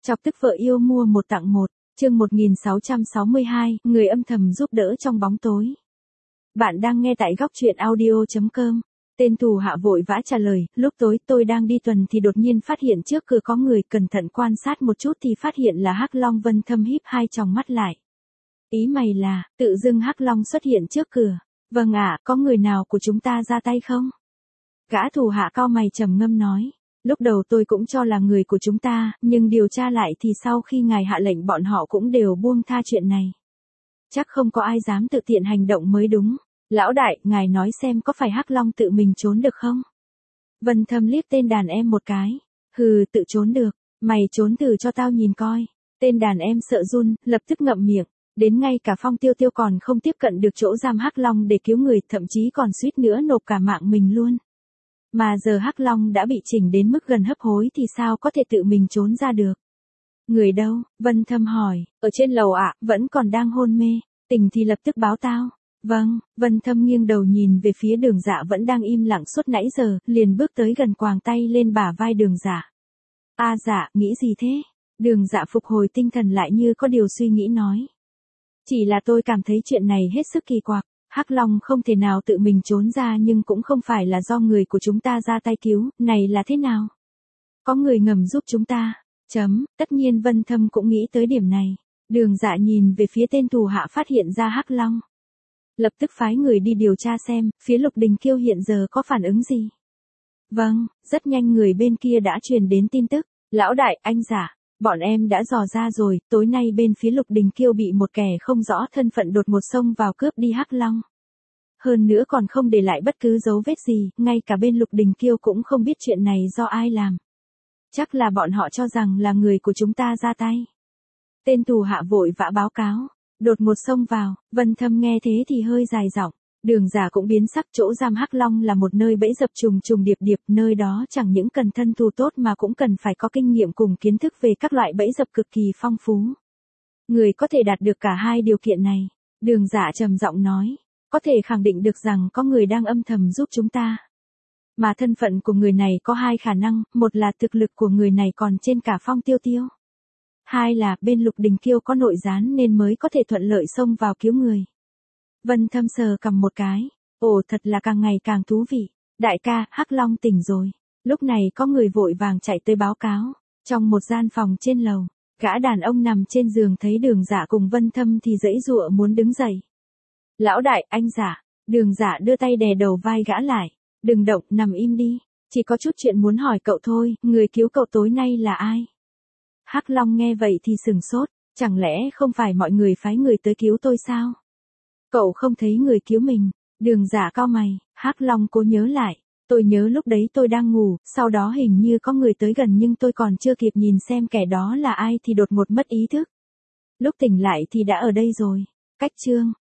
Chọc tức vợ yêu mua một tặng một, chương 1662, người âm thầm giúp đỡ trong bóng tối. Bạn đang nghe tại góc truyện audio.com. Tên tù hạ vội vã trả lời, lúc tối tôi đang đi tuần thì đột nhiên phát hiện trước cửa có người, cẩn thận quan sát một chút thì phát hiện là Hắc Long. Vân Thâm híp hai tròng mắt lại. Ý mày là, tự dưng Hắc Long xuất hiện trước cửa. Vâng ạ, có người nào của chúng ta ra tay không? Gã tù hạ cau mày trầm ngâm nói. Lúc đầu tôi cũng cho là người của chúng ta, nhưng điều tra lại thì sau khi ngài hạ lệnh bọn họ cũng đều buông tha chuyện này. Chắc không có ai dám tự tiện hành động mới đúng. Lão đại, ngài nói xem có phải Hắc Long tự mình trốn được không? Vân Thâm liếc tên đàn em một cái. Hừ, tự trốn được. Mày trốn thử cho tao nhìn coi. Tên đàn em sợ run, lập tức ngậm miệng. Đến ngay cả Phong Tiêu Tiêu còn không tiếp cận được chỗ giam Hắc Long để cứu người, thậm chí còn suýt nữa nộp cả mạng mình luôn. Mà giờ Hắc Long đã bị chỉnh đến mức gần hấp hối thì sao có thể tự mình trốn ra được? Người đâu? Vân Thâm hỏi. Ở trên lầu ạ, vẫn còn đang hôn mê. Tỉnh thì lập tức báo tao. Vâng. Vân Thâm nghiêng đầu nhìn về phía Đường Dạ vẫn đang im lặng suốt nãy giờ, liền bước tới gần quàng tay lên bả vai Đường Dạ. Dạ, nghĩ gì thế? Đường Dạ phục hồi tinh thần lại như có điều suy nghĩ nói. Chỉ là tôi cảm thấy chuyện này hết sức kỳ quặc. Hắc Long không thể nào tự mình trốn ra, nhưng cũng không phải là do người của chúng ta ra tay cứu, này là thế nào? Có người ngầm giúp chúng ta. Tất nhiên Vân Thâm cũng nghĩ tới điểm này. Đường Dạ nhìn về phía tên tù hạ phát hiện ra Hắc Long. Lập tức phái người đi điều tra xem, phía Lục Đình Kiêu hiện giờ có phản ứng gì. Vâng, rất nhanh người bên kia đã truyền đến tin tức. Lão đại, anh Dạ, bọn em đã dò ra rồi, tối nay bên phía Lục Đình Kiêu bị một kẻ không rõ thân phận đột ngột xông vào cướp đi Hắc Long. Hơn nữa còn không để lại bất cứ dấu vết gì, ngay cả bên Lục Đình Kiêu cũng không biết chuyện này do ai làm. Chắc là bọn họ cho rằng là người của chúng ta ra tay. Tên tù hạ vội vã báo cáo. Đột ngột xông vào. Vân Thâm nghe thế thì hơi dài giọng. Đường Giả cũng biến sắc. Chỗ giam Hắc Long là một nơi bẫy dập trùng trùng điệp điệp, nơi đó chẳng những cần thân tù tốt mà cũng cần phải có kinh nghiệm cùng kiến thức về các loại bẫy dập cực kỳ phong phú. Người có thể đạt được cả hai điều kiện này. Đường Giả trầm giọng nói. Có thể khẳng định được rằng có người đang âm thầm giúp chúng ta. Mà thân phận của người này có hai khả năng, một là thực lực của người này còn trên cả Phong Tiêu Tiêu. Hai là bên Lục Đình Kiêu có nội gián nên mới có thể thuận lợi xông vào cứu người. Vân Thâm sờ cầm một cái. Ồ, thật là càng ngày càng thú vị. Đại ca, Hắc Long tỉnh rồi. Lúc này có người vội vàng chạy tới báo cáo. Trong một gian phòng trên lầu, gã đàn ông nằm trên giường thấy Đường Dạ cùng Vân Thâm thì giãy giụa muốn đứng dậy. Lão đại, anh Dạ. Đường Dạ đưa tay đè đầu vai gã lại. Đừng động, nằm im đi. Chỉ có chút chuyện muốn hỏi cậu thôi, người cứu cậu tối nay là ai? Hắc Long nghe vậy thì sừng sốt, chẳng lẽ không phải mọi người phái người tới cứu tôi sao? Cậu không thấy người cứu mình. Đường Giả cau mày. Hắc Long cố nhớ lại. Tôi nhớ lúc đấy tôi đang ngủ, sau đó hình như có người tới gần nhưng tôi còn chưa kịp nhìn xem kẻ đó là ai thì đột ngột mất ý thức. Lúc tỉnh lại thì đã ở đây rồi. Cách chương.